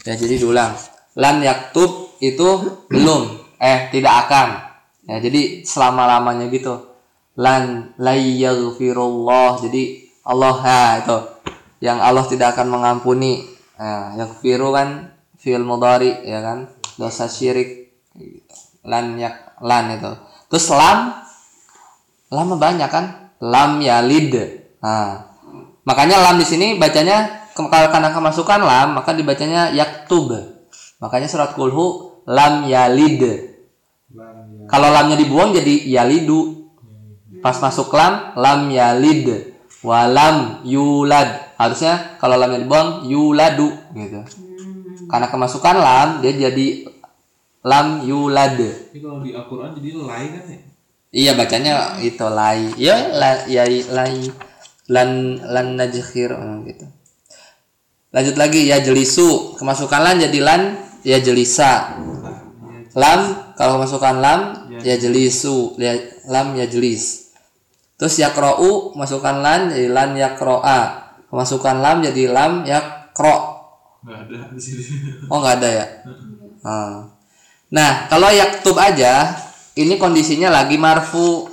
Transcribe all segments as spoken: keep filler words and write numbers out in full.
Ya, jadi diulang. Lan yaktub itu belum, eh tidak akan. Ya, jadi selama-lamanya gitu. Lan la yaghfirullah. Jadi Allah ha itu yang Allah tidak akan mengampuni. Nah, yaghfiru kan fi'il mudhari ya kan? Dosa syirik. Lan yak lan itu. Terus lam lam banyak kan? Lam yalid. Nah, makanya lam di sini bacanya kalau karena kemasukan lam maka dibacanya yaktub. Makanya surat kulhu lam yalid. Lam, kalau lamnya dibuang jadi yalidu. Pas masuk lam lam yalid. Walam yulad. Harusnya kalau lamnya dibuang yuladu gitu. Karena kemasukan lam dia jadi lam yulad. Ini kalau di Al-Qur'an jadi lai kan ya? Iya bacanya itu lai. Ya la, ya lai lan lan najkhir gitu. Lanjut lagi ya jelisu, kemasukan lan jadi lan ya jelisa. Lam kalau kemasukan lam ya jelisu, ya, lam ya jelis. Terus yakra'u masukkan lan jadi lan yakro'a. Kemasukan lam jadi lam yakro. Enggak ada di sini. Oh enggak ada ya. Hmm. Nah kalau yaktub aja ini kondisinya lagi marfu.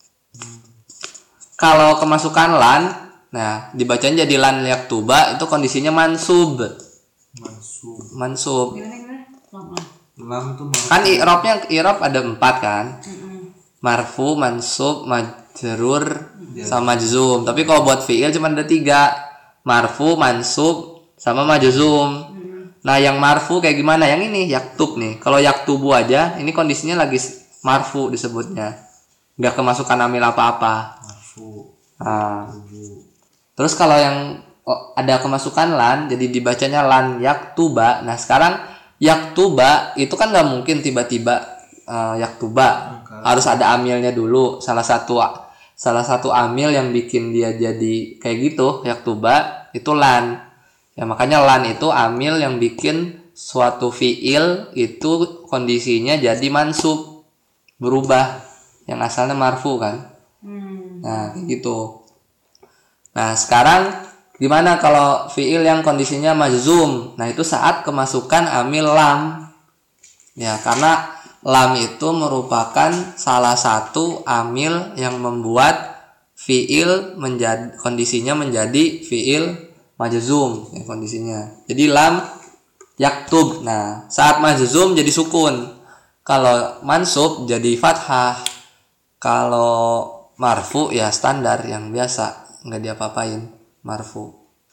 Kalau kemasukan lan, nah dibacanya jadi lan yaktuba itu kondisinya mansub. Mansub. Mansub. Lam itu marfu. Kan i'rabnya i'rab ada empat kan? Marfu, mansub, majrur, sama majzum. Tapi kalau buat fi'il cuma ada tiga. Marfu, mansub, sama majzum. Nah yang marfu kayak gimana? Yang ini yaktub nih. Kalau yaktubu aja, ini kondisinya lagi marfu disebutnya. Nggak kemasukan amil apa-apa. Marfu. Nah. Terus kalau yang oh, ada kemasukan lan, jadi dibacanya lan yaktuba. Nah sekarang yaktuba itu kan nggak mungkin tiba-tiba uh, yaktuba. Harus ada amilnya dulu. Salah satu salah satu amil yang bikin dia jadi kayak gitu yaktuba itu lan. Ya makanya lan itu amil yang bikin suatu fiil itu kondisinya jadi mansub, berubah yang asalnya marfu kan. Nah kayak gitu. Nah sekarang gimana kalau fiil yang kondisinya majzum? Nah itu saat kemasukan amil lam. Ya karena lam itu merupakan salah satu amil yang membuat fiil menjadi kondisinya menjadi fiil majzum ya kondisinya. Jadi lam yaktub. Nah saat majzum jadi sukun. Kalau mansub jadi fathah. Kalau marfu ya standar yang biasa nggak diapa-apain marfu.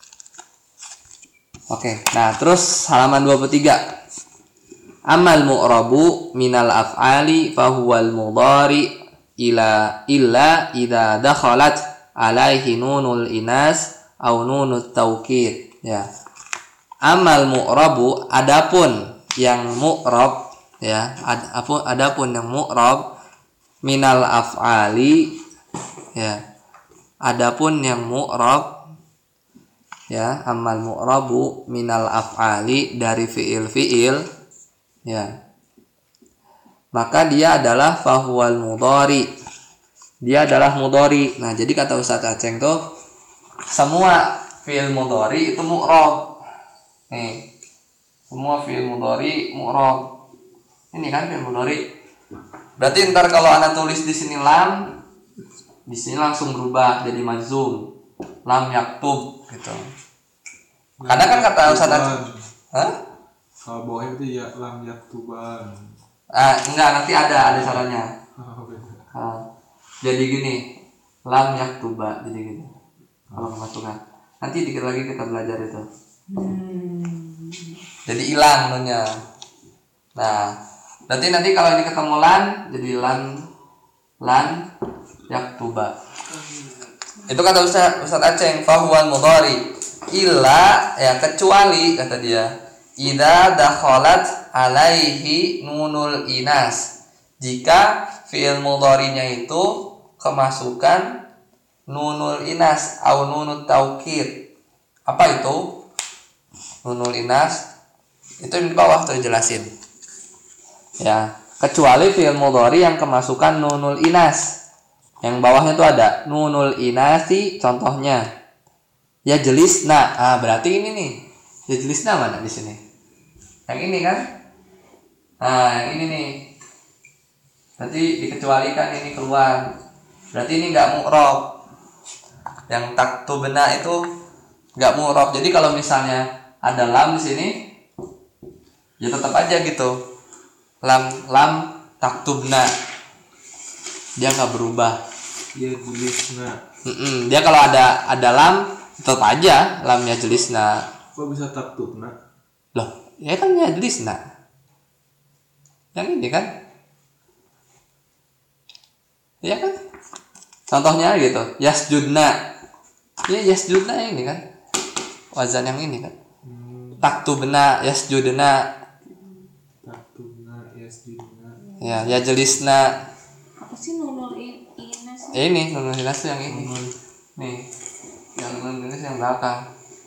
Oke, nah terus halaman dua puluh tiga. Amal mu'rabu minal af'ali fahuwal mudhari ila illa idza dakhalat alaihi nunul inas au nunut taukid. Ya. Amal mu'rabu adapun yang mu'rab ya, ad, adapun yang mu'rab minal af'ali ya. Adapun yang mu'rab ya, amal mu'rabu minal af'ali dari fiil-fiil ya. Maka dia adalah fahuwal mudhari. Dia adalah mudhari. Nah, jadi kata Ustaz Aceng tuh semua fiil mudhari itu mu'rab. Nih. Semua fiil mudhari mu'rab. Ini kan fiil mudhari. Berarti ntar kalau Anda tulis di sini lam, di sini langsung berubah jadi majzum. Lam yaktub gitu. Karena kan kata Ustaz Aceng. Hah? Kalau bawahnya itu ya lam yaktuban. Ah, enggak, nanti ada ada caranya. Ah, jadi gini, lam yaktuba jadi gitu. Kalau kemasukan. Nanti dikit lagi kita belajar itu. Hmm. Jadi hilang nunnya. Nah, berarti nanti kalau ini ketemu lan jadi lan lan yaktuba. Itu kata Ustaz Ustaz Aceng fahuwal mudhari illa ya kecuali kata dia idza dakhalat alaihi nunul inas. Jika fi'il mudhari'nya itu kemasukan nunul inas atau nunut taukid. Apa itu? Nunul inas itu di bawah tuh jelasin. Ya, kecuali fi'il mudhari yang kemasukan nunul inas. Yang bawahnya tuh ada nunul inasi contohnya. Ya jelisna. Ah, berarti ini nih. Ya jelisna mana di sini? Yang ini kan? Nah, yang ini nih. Berarti dikecualikan ini keluar. Berarti ini nggak mu'rob. Yang taktubna itu nggak mu'rob. Jadi kalau misalnya ada lam di sini, ya tetap aja gitu. Lam lam taktubna. Dia nggak berubah. Ya jelisna. Mm-mm. Dia kalau ada ada lam tetap aja lamnya jelisna. Kok bisa taktubna? Loh, ya kan ya jelisna. Yang ini kan? Iya kan? Contohnya gitu, yasjudna. Ya yasjudna ini kan. Wazan yang ini kan. Hmm, Taktubna, yasjudna. taktubna, yasjudna. Ya, ya jelisna. Apa sih nunul in inas? Ya ini nunul inas tuh yang ini. Nunul. Nih. Yang nunul inas yang belakang.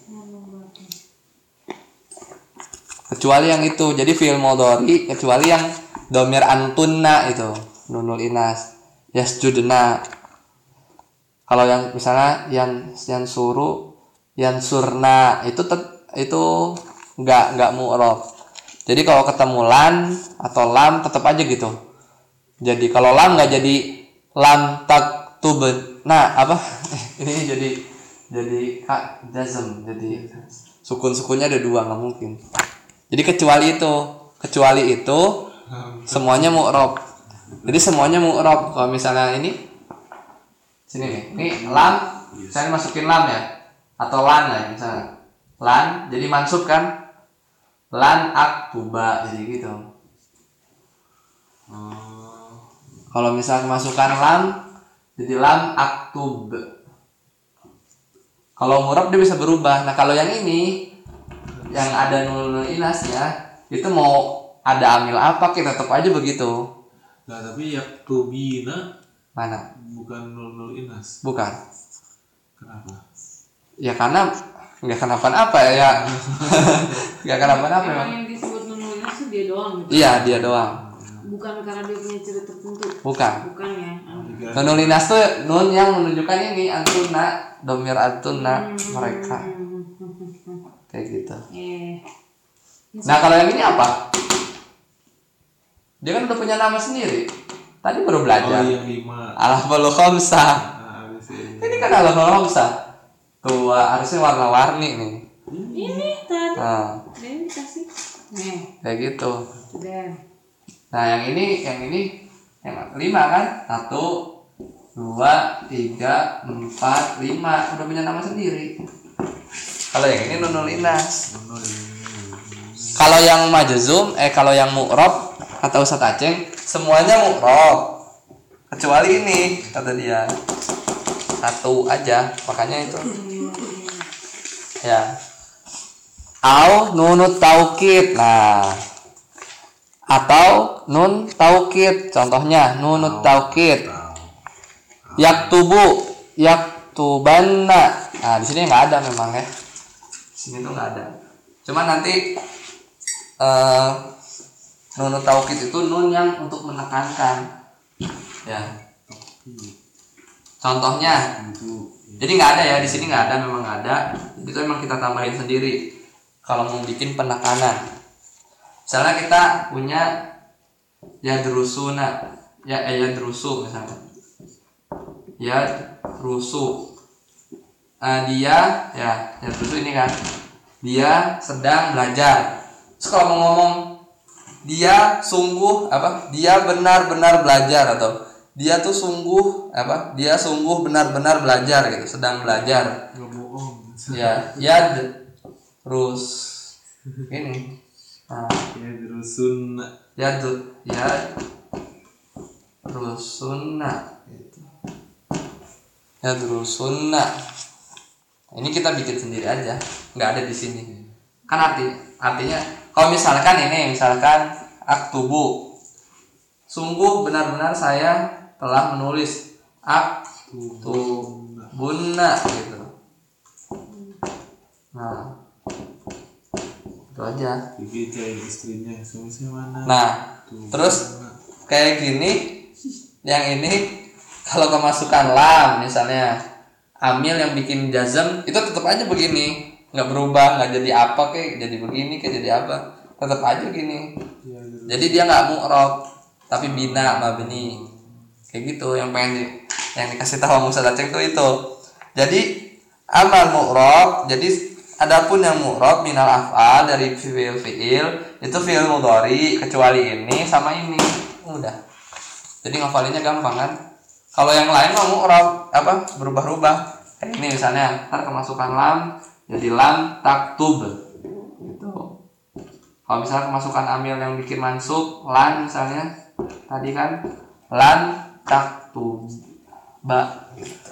Kecuali yang itu. Jadi fi'il mudhari kecuali yang domir antunna itu, nunul inas. Yasjudna. Kalau yang misalnya yang yang suruh yang surna itu tet, itu enggak enggak mu'rob. Jadi kalau ketemu lan atau lam tetap aja gitu. Jadi kalau lam enggak jadi lam taktubun. Nah, apa? Ini jadi jadi kak jazm. Jadi sukun-sukunnya ada dua, enggak mungkin. Jadi kecuali itu, kecuali itu semuanya mu'rob. Jadi semuanya mu'rob. Kalau misalnya ini sini nih, ini lam, saya masukin lam ya, atau lan ya misalnya, lan, jadi mansub kan, lan aktuba, jadi gitu. Oh, Kalau misalnya masukkan lam, jadi lam aktub. Kalau mu'rob dia bisa berubah. Nah kalau yang ini, yang ada nunul inasnya, itu mau ada amil apa kita tetap aja begitu. nah tapi yaktubina Mana? bukan nul nul inas. Bukan. Kenapa? Ya karena nggak kenapa-napa ya. Nggak kenapa-napa Emang memang. yang disebut nunul inas tuh dia doang gitu. Iya dia doang. Bukan karena dia punya ciri tertentu. Bukan. Bukan ya. Tiga. Nunul inas tuh nun yang menunjukkan ini antuna, domir antuna mereka. Kayak gitu. Eh. Nah kalau yang ini apa? Dia kan udah punya nama sendiri. Tadi baru Oh belajar. yang lima. Al-Hafalul Khamsah. Nah, habis ini. Ini kan Al-Hafalul Khamsah. Tuh harusnya warna-warni nih. Ini tadi. Nah, Ini kasih. Nih. kayak gitu. Udah. Nah yang ini, yang ini, yang lima kan? Satu, dua, tiga, empat, lima. Udah punya nama sendiri. Kalau yang ini nunul inas. Nul ini. Kalau yang majzum, eh kalau yang mu'rob kata Ustadz Aceng, semuanya mu'rob kecuali ini kata dia satu aja, makanya itu ya. Au nunut taukid, nah atau nun taukid, contohnya nunut taukid, yaktubu, yaktubanna. Nah di sini nggak ada memang ya, di sini tuh nggak ada. Cuman nanti uh, nun taukid itu nun yang untuk menekankan ya. Contohnya, jadi nggak ada ya di sini, nggak ada, memang nggak ada. Itu memang kita tambahin sendiri kalau mau bikin penekanan. Misalnya kita punya yadrusuna, ya eh, yadrusu misalnya, yadrusu, uh, dia ya yadrusu ini kan, dia sedang belajar. Terus kalau mau ngomong dia sungguh apa? Dia benar-benar belajar, atau dia tuh sungguh apa? Dia sungguh benar-benar belajar gitu, sedang belajar. Nggak bohong. Ya, ya terus ini. Nah, Ya terusun. ya tuh, ya terus sunnah gitu. Ya terus sunnah. Ini kita bikin sendiri aja, nggak ada di sini. Kan arti artinya kalau misalkan ini misalkan aktubu, sungguh benar-benar saya telah menulis aktubunna gitu. Nah itu aja. Bibi cari istrinya solusi mana? Nah Tuh, terus mana? kayak gini, yang ini kalau kemasukan lam misalnya amil yang bikin jazm itu tetap aja begini, nggak berubah, nggak jadi apa kayak jadi begini kayak jadi apa, tetap aja gini. Ya, gitu. Jadi dia nggak mu'rob tapi bina mabni. Kayak gitu yang pengen di, yang dikasih tahu sama Ustaz Aceng tuh itu. Jadi amal mu'rob, jadi adapun yang mu'rob minal af'al dari fi'il fi'il itu fi'il mudhari kecuali ini sama ini. Udah. Jadi ngafalinnya gampang kan? Kalau yang lain mau mu'rob apa berubah-ubah. Kayak ini misalnya, ntar kemasukan lam jadi lam taktub. Gitu. Kalau misalnya kemasukan amil yang bikin mansub lan misalnya tadi kan lan taktub ba gitu.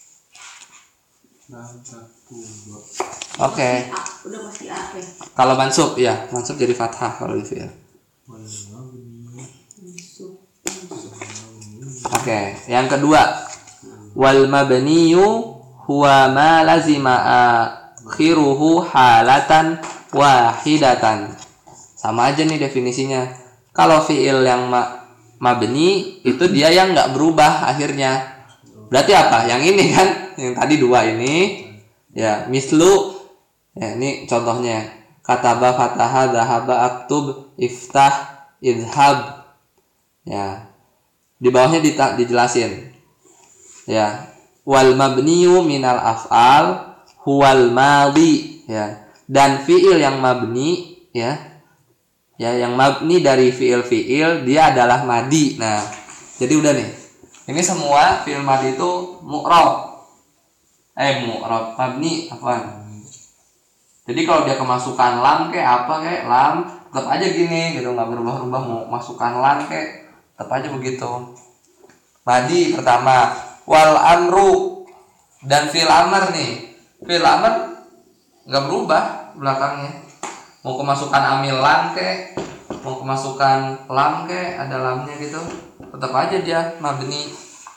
Lan taktub. Oke. A, udah pasti A ya. Kalau mansub ya, mansub jadi fathah kalau di fi'il. Wal mabni. Masuk. Oke, yang kedua wal mabniyu huwa ma lazima akhiruhu halatan wahidatan. Sama aja nih definisinya. Kalau fi'il yang ma mabni itu dia yang nggak berubah akhirnya. Berarti apa? Yang ini kan, yang tadi dua ini. Ya, mislu. Ya, ini contohnya. Kataba fataha dhahaba aktub iftah idhab. Ya. Di bawahnya dita- dijelasin. Ya. Wal mabniyu minal af'al huwal madhi. Ya. Dan fi'il yang mabni ya. Ya, yang mabni dari fi'il-fi'il dia adalah madi. Nah, jadi udah nih. Ini semua fi'il madi itu mu'rob. Eh, mu'rob mabni apaan? Jadi kalau dia kemasukan lam kayak apa kayak lam, tetap aja gini gitu, nggak berubah-ubah. Mau masukkan lam kayak tetap aja begitu. Madi pertama, wal amru dan fi'il amr nih. Fi'il amr nggak berubah belakangnya. Mau kemasukan amil lam kek, mau kemasukan lam kek, ada lamnya gitu, tetap aja dia mabni.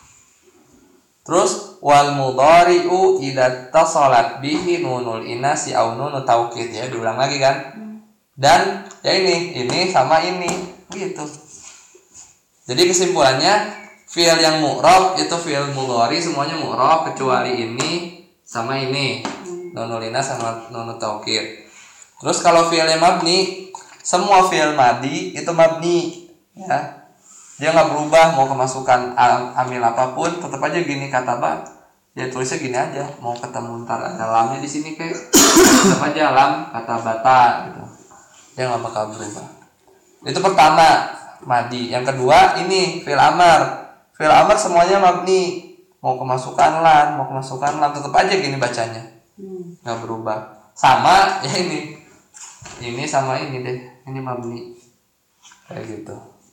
Terus wal mudhari'u idza tasalat bihi nunul inasi au nunut taukid, ya diulang lagi kan. Dan ya ini, ini sama ini gitu. Jadi kesimpulannya fi'il yang mu'rab itu fi'il mudhari semuanya mu'rab kecuali ini sama ini. Nunul inas sama nunut taukid. Terus kalau fi'il yang mabni, semua fi'il madi itu mabni, ya. Dia nggak berubah, mau kemasukan amil apapun, tetap aja gini kata Pak. Ya tulisnya gini aja, mau ketemu ntar ada lamnya di sini kayak, tetap aja lam kata bata gitu. Dia nggak bakal berubah. Itu pertama madi. Yang kedua ini fi'il amar. Fi'il amar semuanya mabni, mau kemasukan lan, mau kemasukan lam, tetap aja gini bacanya, nggak berubah. Sama ya ini. Ini sama ini deh, ini mabni kayak gitu.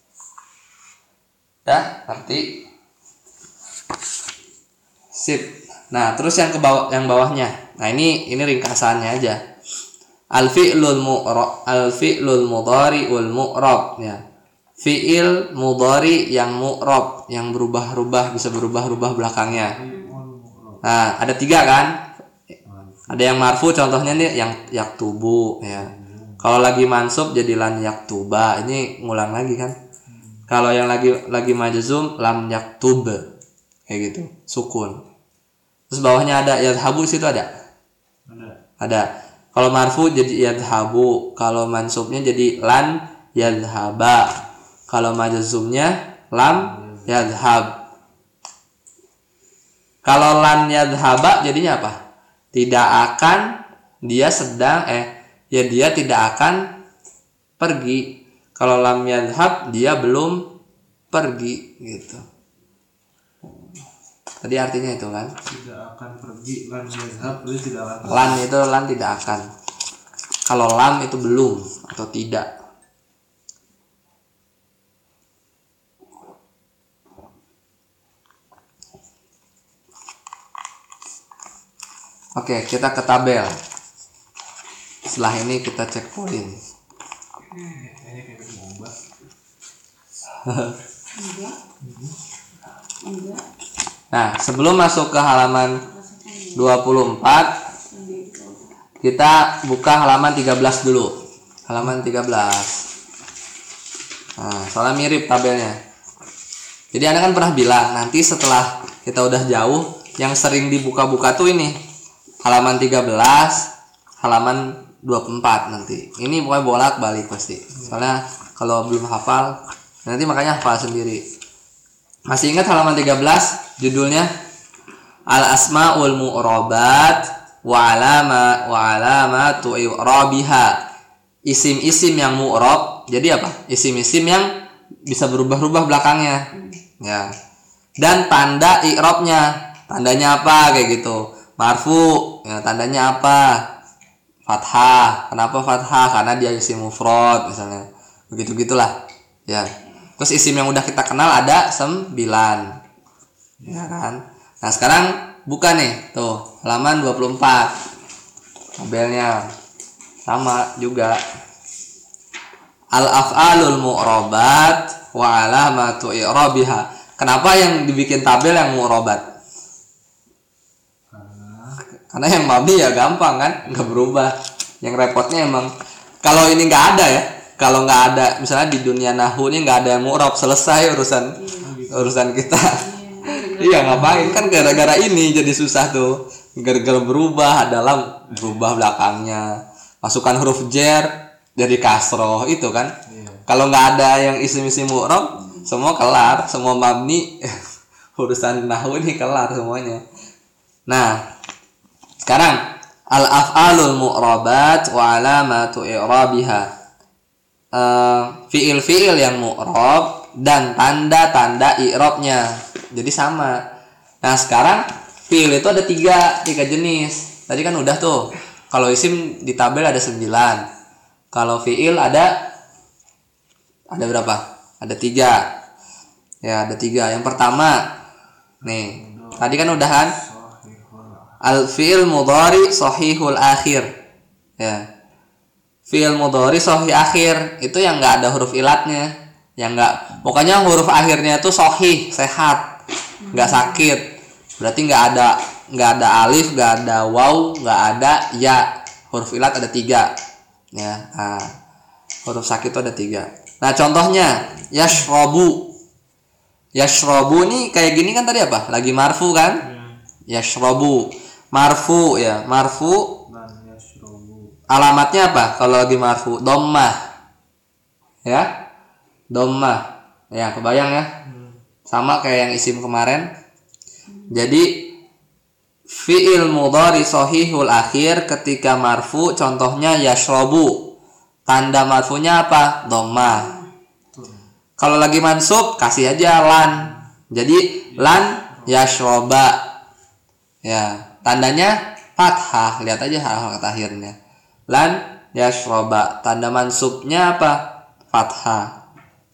Ya, ngerti? Sip. Nah, terus yang ke bawah, yang bawahnya. Nah, ini ini ringkasannya aja. Al fi'lul mu'rab, al fi'lul mudhari wal mu'rab, ya. Fi'il mudhari yang mu'rab, yang berubah-ubah, bisa berubah-ubah belakangnya. Nah, ada tiga kan? Ada yang marfu, contohnya nih yang yaktubu, ya. Kalau lagi mansub jadi lan yaktuba, ini ngulang lagi kan. Kalau yang lagi lagi majzum lam yaktub, kayak gitu, sukun. Terus bawahnya ada yadhabu, situ ada? Ada. Ada. Kalau marfu jadi yadhabu, kalau mansubnya jadi lan yadhaba, kalau majzumnya lam yadhab. Kalau lan yadhaba jadinya apa? Tidak akan, dia sedang eh ya dia tidak akan pergi. Kalau lam yadhab dia belum pergi gitu. Tadi artinya itu kan. Tidak akan pergi, lan yazhab berarti tidak akan. Lan itu lan tidak akan. Kalau lam itu belum atau tidak. Oke, kita ke tabel. Setelah ini kita cek poin. Kayaknya kayak ngubah. Enggak. Enggak. Nah, sebelum masuk ke halaman dua puluh empat, kita buka halaman tiga belas dulu. Halaman tiga belas. Nah, soalnya mirip tabelnya. Jadi Anda kan pernah bilang, nanti setelah kita udah jauh, yang sering dibuka-buka tuh ini. Halaman tiga belas, halaman dua puluh empat nanti. Ini pokoknya bolak-balik pasti. Soalnya kalau belum hafal nanti makanya hafal sendiri. Masih ingat halaman tiga belas judulnya Al Asmaul Mu'rabat wa alama wa alamatu i'rabiha. Isim-isim yang mu'rab. Jadi apa? Isim-isim yang bisa berubah-ubah belakangnya. Ya. Dan tanda i'rabnya. Tandanya apa kayak gitu. Marfu, ya tandanya apa? Fathah. Kenapa fathah? Karena dia isim mufrad misalnya. Begitu-gitulah. Ya. Terus isim yang udah kita kenal ada sembilan. Ya kan? Nah, sekarang buka nih. Tuh, halaman dua puluh empat. Tabelnya sama juga. Al-af'alul mu'rabat wa alamatu i'rabiha. Kenapa yang dibikin tabel yang mu'rabat? Karena yang mabni ya gampang kan, nggak berubah. Yang repotnya emang kalau ini nggak ada ya, kalau nggak ada misalnya di dunia nahwu ini nggak ada yang mu'rab, selesai urusan urusan kita. Iya ngapain kan gara-gara ini jadi susah tuh, gara-gara berubah adalah berubah belakangnya, masukkan huruf jar jadi kasroh itu kan. Kalau nggak ada yang isim-isim mu'rab, semua kelar, semua mabni urusan nahwu ini kelar semuanya. Nah. Sekarang al-af'alul mu'rabat wa alamatu i'rabiha. Uh, fiil-fiil yang mu'rab dan tanda-tanda i'rabnya. Jadi sama. Nah, sekarang fiil itu ada tiga, tiga jenis. Tadi kan udah tuh. Kalau isim di tabel ada sembilan. Kalau fiil ada ada berapa? Ada tiga. Ya, ada tiga. Yang pertama nih, tadi kan udah kan? Al-fi'il mudhari sahihul akhir. Ya. Fi'il mudhari sahih akhir itu yang enggak ada huruf ilatnya, yang enggak, pokoknya huruf akhirnya itu sahih, sehat, enggak sakit. Berarti enggak ada enggak ada alif, enggak ada waw, enggak ada ya. Huruf ilat ada tiga. Ya. Nah, huruf sakit itu ada tiga. Nah, contohnya yashrabu. Yashrabu nih kayak gini kan tadi apa? Lagi marfu kan? Yashrabu. Marfu ya, marfu. Alamatnya apa? Kalau lagi marfu, dhammah. Ya. Dhammah. Ya, kebayang ya? Sama kayak yang isim kemarin. Jadi fi'il mudhari sahihul akhir ketika marfu contohnya yashrabu. Tanda marfunya apa? Dhammah. Kalau lagi mansub kasih aja lan. Jadi lan yashraba. Ya, tandanya fathah. Lihat aja hal-hal akhirnya. Lan yashroba. Tanda mansubnya apa? Fathah.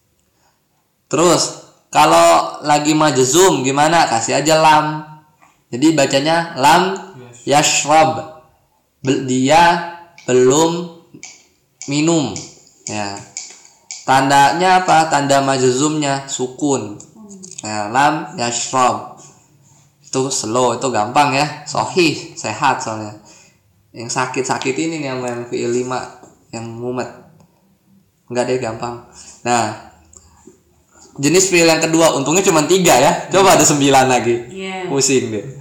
Terus kalau lagi majzum gimana? Kasih aja lam. Jadi bacanya lam yashrob. Dia belum minum. Ya. Tandanya apa? Tanda majzumnya sukun. Ya, lam yashrob. Itu slow, itu gampang ya, sahih, sehat soalnya. Yang sakit-sakit ini nih sama yang fi'il lima yang mumet. Enggak deh, gampang. Nah, jenis fi'il yang kedua untungnya cuma tiga ya. Coba ada sembilan lagi. Yeah. Pusing deh.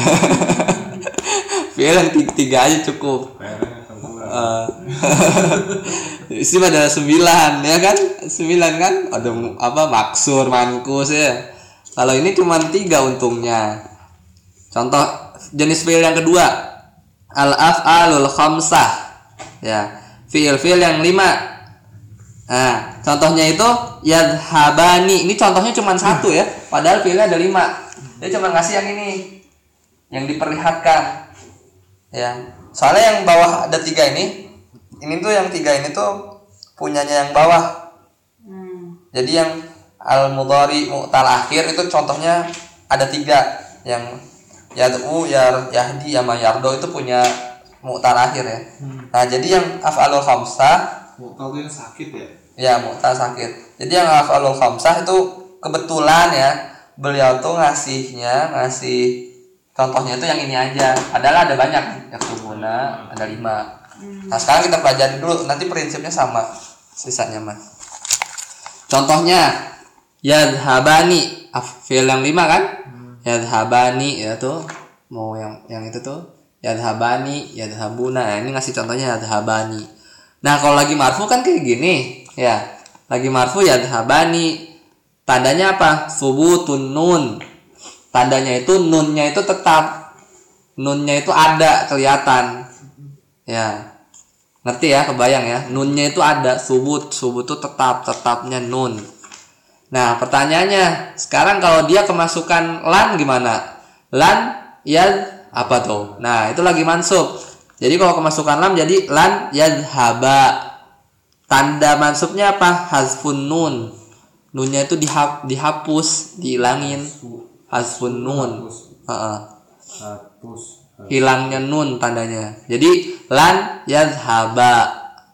Fi'il yang tiga, tiga aja cukup. Uh, isim ada sembilan ya kan? Sembilan kan? Ada apa? Maksur, mankus ya. Kalau ini cuma tiga untungnya. Contoh jenis fi'il yang kedua, al-af'alul khamsah. Ya, fi'il-fi'il yang lima. Nah, contohnya itu yadhhabani. Ini contohnya cuma satu ya, padahal fi'ilnya ada lima. Dia cuma ngasih yang ini, yang diperlihatkan. Ya, soalnya yang bawah ada tiga ini. Ini tuh yang tiga ini tuh punyanya yang bawah. Jadi yang al-mudhari mu'tal akhir itu contohnya ada tiga, yang yad'u, yar, yahdi, sama yardo itu punya mu'tal akhir ya. Hmm. Nah, jadi yang af'alul khamsah, mu'tal itu yang sakit ya? Ya, mu'tal sakit. Jadi yang af'alul khamsah itu kebetulan ya, beliau tuh ngasihnya, ngasih contohnya itu yang ini aja. Padahal ada banyak, yaktubuna, ada lima. Nah, sekarang kita pelajari dulu, nanti prinsipnya sama sisanya mah. Contohnya yadhhabani, fi'il yang lima kan? Yadhhabani ya tuh, mau yang yang itu tuh yadhabani, yadhabuna. Nah, ini ngasih contohnya yadhabani. Nah, kalau lagi marfu kan kayak gini, ya. Lagi marfu yadhabani. Tandanya apa? Subutun nun. Tandanya itu nunnya itu tetap. Nunnya itu ada, kelihatan. Ya. Ngerti ya, kebayang ya. Nunnya itu ada, subut. Subut itu tetap, tetapnya nun. Nah, pertanyaannya, sekarang kalau dia kemasukan lan gimana? Lan yad apa tuh? Nah, itu lagi mansub. Jadi kalau kemasukan lam jadi lan yadhaba. Tanda mansubnya apa? Hazfun nun. Nunnya itu dihap, dihapus, dihilangin. Hazfun nun. Heeh. Hapus. Hilangnya nun tandanya. Jadi lan yadhaba.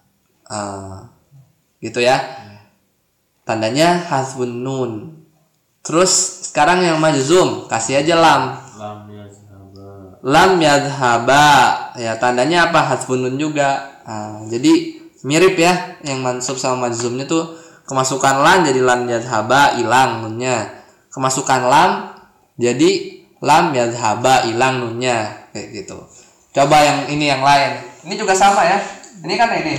Uh, gitu ya. Tandanya hazfun nun. Terus sekarang yang majzum, kasih aja lam. Lam yazhaba. Lam yadhaba. Ya, tandanya apa? Hazfun nun juga. Nah, jadi mirip ya, yang mansub sama majzumnya tuh kemasukan lan jadi lam yadhaba, hilang nunnya. Kemasukan lam jadi lam yadhaba, hilang nunnya, kayak gitu. Coba yang ini yang lain. Ini juga sama ya. Ini kan ini.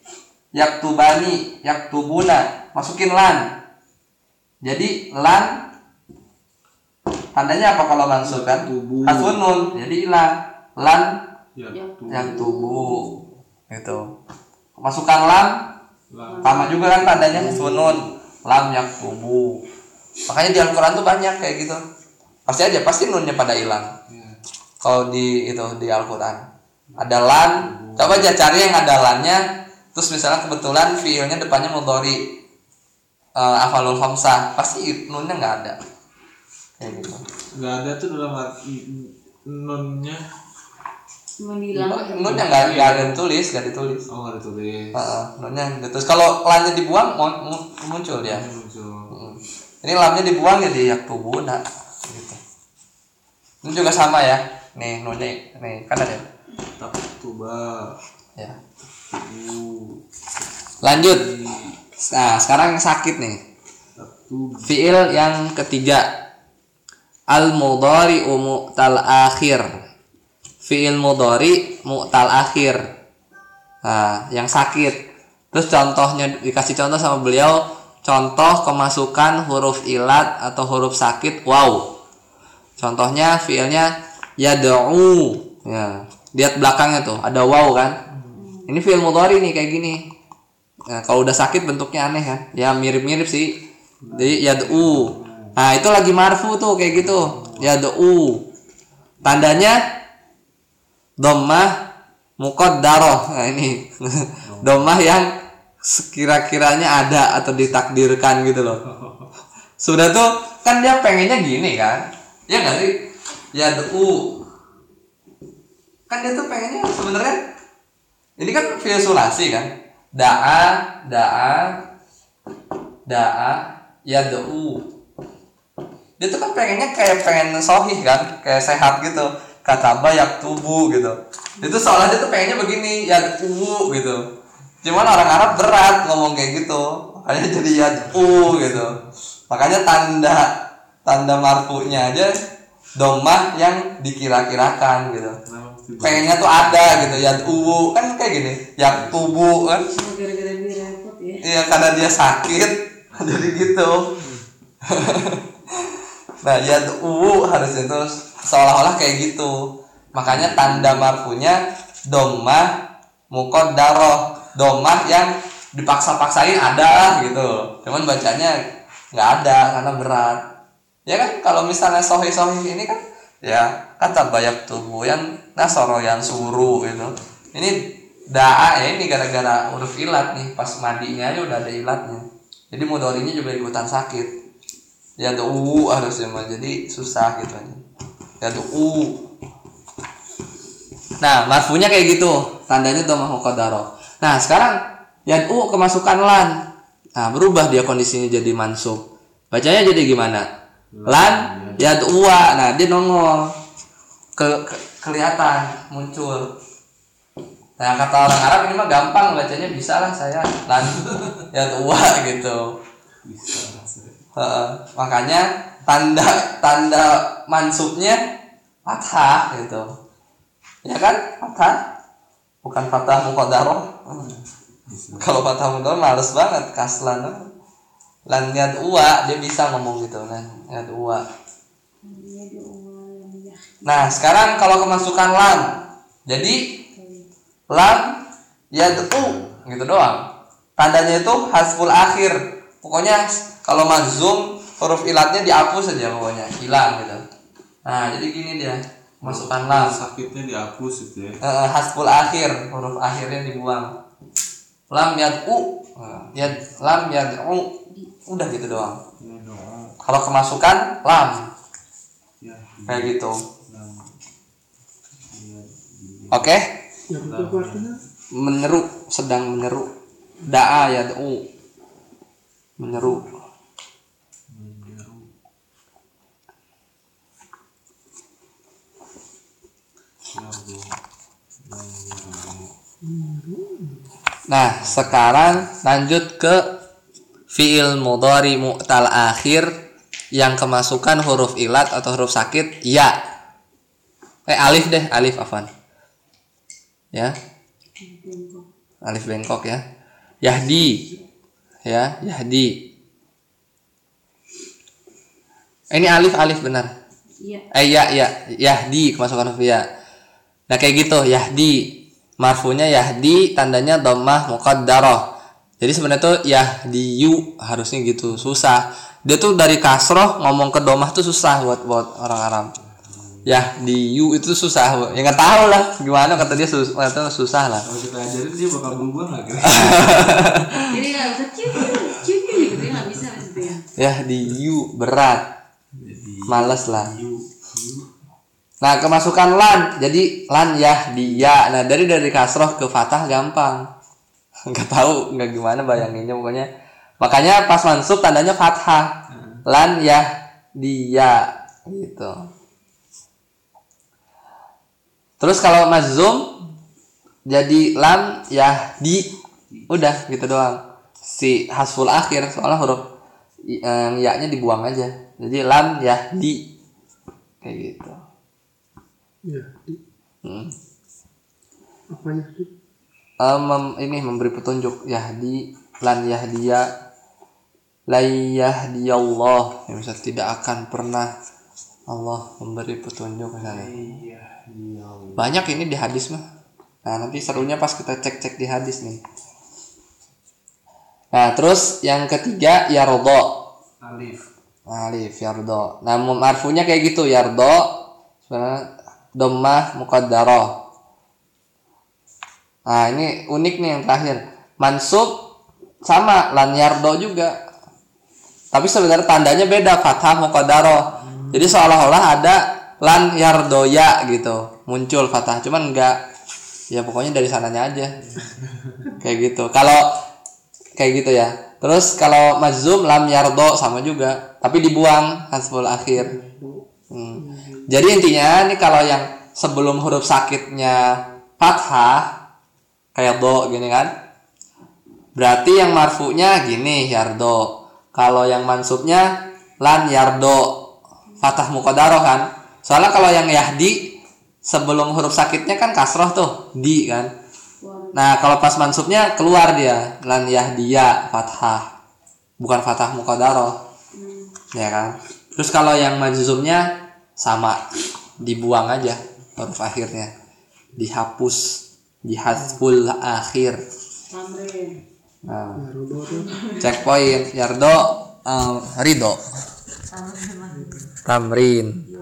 Yaktubani, yaktubuna. Masukin lan. Jadi lan tandanya apa kalau mansub kan? Hazfun nun. Jadi hilang. Lan yang tubuh. Gitu. Masukkan lam sama juga kan tandanya hazfun nun. Lam yang tubuh. Makanya di Al-Qur'an tuh banyak kayak gitu. Pasti aja pasti nunnya pada hilang. Kalau di itu di Al-Qur'an ada lan, coba aja cari yang ada lannya. Terus misalnya kebetulan fiilnya depannya mudhari. Uh, afalul khamsah pasti nunnya nggak ada kayak gitu. Nggak ada tuh dalam arti nunnya. Menghilang. Nunnya nggak nggak ada ditulis, nggak ditulis. Oh, nggak ditulis. Uh, uh, nunnya ditulis. Kalau lamnya dibuang muncul dia. Muncul. Uh, ini lamnya dibuang jadi yaktubuna gitu. Ini juga sama ya. Nih nunnya nih kan ada. Taktuba. Ya. U. Lanjut. Nah, sekarang yang sakit nih. Fiil yang ketiga. Al-mudhari mu'tal akhir. Fiil mudhari mu'tal akhir. Nah, yang sakit. Terus contohnya dikasih contoh sama beliau, contoh kemasukan huruf ilat atau huruf sakit waw. Contohnya fiilnya yad'u. Ya, lihat belakangnya tuh, ada waw kan? Ini fiil mudhari nih kayak gini. Nah, kalau udah sakit bentuknya aneh kan? Ya mirip-mirip sih. Jadi yad'u. Nah, itu lagi marfu tuh kayak gitu. Yad'u. Tandanya dhammah muqaddarah. Nah, ini. Dhammah yang sekira-kiranya ada atau ditakdirkan gitu loh. Sudah tuh kan dia pengennya gini kan? Ya enggak sih? Yad'u. Kan dia tuh pengennya sebenarnya ini kan fi'il sulasi kan? Da'a, da'a, da'a, yad'u. Dia tuh kan pengennya kayak pengen sohih kan, kayak sehat gitu. Kataba yaktubu gitu. Itu soalnya dia tuh pengennya begini, yad'u gitu. Cuman orang Arab berat ngomong kayak gitu, makanya jadi yad'u gitu. Makanya tanda tanda marfu'nya aja dhammah yang dikira-kirakan gitu. Pengennya tuh ada gitu, yad'u kan kayak gini, yaktubu kan. Gara-gara dia repot ya. Iya, karena dia sakit jadi gitu. Nah, yad'u harusnya tuh seolah-olah kayak gitu. Makanya tanda marfunya dhammah muqaddarah, dhammah yang dipaksa-paksain ada gitu. Cuman bacanya nggak ada karena berat. Ya kan kalau misalnya sohi-sohi ini kan ya kata banyak tubuh yang nasoro yang suruh gitu. Ini da'a ya ini gara-gara huruf ilat nih, pas madinya aja udah ada ilatnya. Jadi mudhari'nya juga ikutan sakit. Ya du harusnya mah jadi susah gitu aja. Ya du. Nah, marfunya kayak gitu, tandanya dhammah muqaddarah. Nah, sekarang yad'u kemasukan lan. Nah, berubah dia kondisinya jadi mansub. Bacanya jadi gimana? Lan yad'uwa. Nah, dia nongol. Ke, ke kelihatan muncul. Nah, kata orang Arab ini mah gampang bacanya, bisa lah saya lan yad'uwa gitu. Bisa. Uh, makanya tanda tanda mansubnya fathah gitu. Ya kan? Fathah. Bukan fathah muqaddarah. Kalau fathah muqaddarah males banget kaslan. Lan yad'uwa dia bisa ngomong gitu kan. Yad'uwa. Nah, sekarang kalau kemasukan lam. Jadi lam yad'u gitu doang. Tandanya itu hasful akhir. Pokoknya kalau mazum huruf ilatnya dihapus saja pokoknya, hilang gitu. Nah, jadi gini dia. Masukkan lam. Sakitnya dihapus itu ya. Uh, hasful akhir, huruf akhirnya dibuang. Lam yad'u. Uh, yad lam yad'u. Udah gitu doang. Ya doa. Kalau kemasukan lam. Ya. Kayak gitu. Lam. Ya. Oke? Okay? Yang itu artinya Meneru, sedang meneru. Da'a yad'u. Meneru. Menyeru. Yardu. Menyeru. Nah, sekarang lanjut ke fi'il mudhari mu'tal akhir yang kemasukan huruf ilat atau huruf sakit ya. Eh alif deh, alif afan. Ya. Alif bengkok ya. Yahdi. Ya, yahdi. Ini alif alif benar. Iya. Eh ya ya, yahdi kemasukan huruf ya. Nah kayak gitu, yahdi. Marfunya yahdi, tandanya dhammah muqaddarah. Jadi sebenarnya tuh yahdiyu harusnya gitu, susah. Dia tuh dari kasroh ngomong ke dhammah tuh susah buat buat orang Arab. Yahdiyu itu susah. Ya enggak tahu lah gimana kata dia susah, kata susah lah. Kalau kita ajarin dia bakal berubah nggak kira? Jadi nggak bisa cium cium gitu ya nggak bisa gitu ya. Yahdiyu berat. Jadi Males lah. yu, yu. Nah, kemasukan lan. Jadi lan yahdiya. Nah, dari dari kasroh ke fathah gampang. Enggak tahu, enggak gimana bayanginnya pokoknya. Makanya pas mansub tandanya fathah. Lan yahdiya gitu. Terus kalau mazum jadi lam yahdi. Udah gitu doang. Si hasful akhir soalnya huruf yang ya-nya dibuang aja. Jadi lam yahdi. Kayak gitu. ya di Hmm. apanya di Uh, mem- ini memberi petunjuk yahdi lan yahdiya la yahdiyallah ya misal tidak akan pernah Allah memberi petunjuk misalnya. Iya, iya. Banyak ini di hadis mah. Nah, nanti serunya pas kita cek-cek di hadis nih. Nah, terus yang ketiga yardo. Alif. Alif yardo. Nah, marfunya kayak gitu yardo sebenarnya dhammah muqaddarah. Nah, ini unik nih yang terakhir. Mansub sama lan yardo juga. Tapi sebenarnya tandanya beda, fathah muqaddarah. Jadi seolah-olah ada lan yardoya gitu. Muncul fathah, cuman enggak. Ya pokoknya dari sananya aja. Kayak gitu. Kalau kayak gitu ya. Terus kalau mazum lam yardo sama juga, tapi dibuang hasful akhir. Hmm. Jadi intinya nih kalau yang sebelum huruf sakitnya fathah kayak do gini kan, berarti yang marfu'nya gini yardo. Kalau yang mansubnya lan yardo fathah muqaddarah kan. Soalnya kalau yang yahdi sebelum huruf sakitnya kan kasroh tuh di kan. Nah kalau pas mansubnya keluar dia lan yahdiya fathah, bukan fathah muqaddarah ya kan. Terus kalau yang majzumnya sama, dibuang aja huruf akhirnya, dihapus, dihasful akhir. Tamrin. Nah, ya rodo tuh checkpoint yardo, um, ridho, tamrin.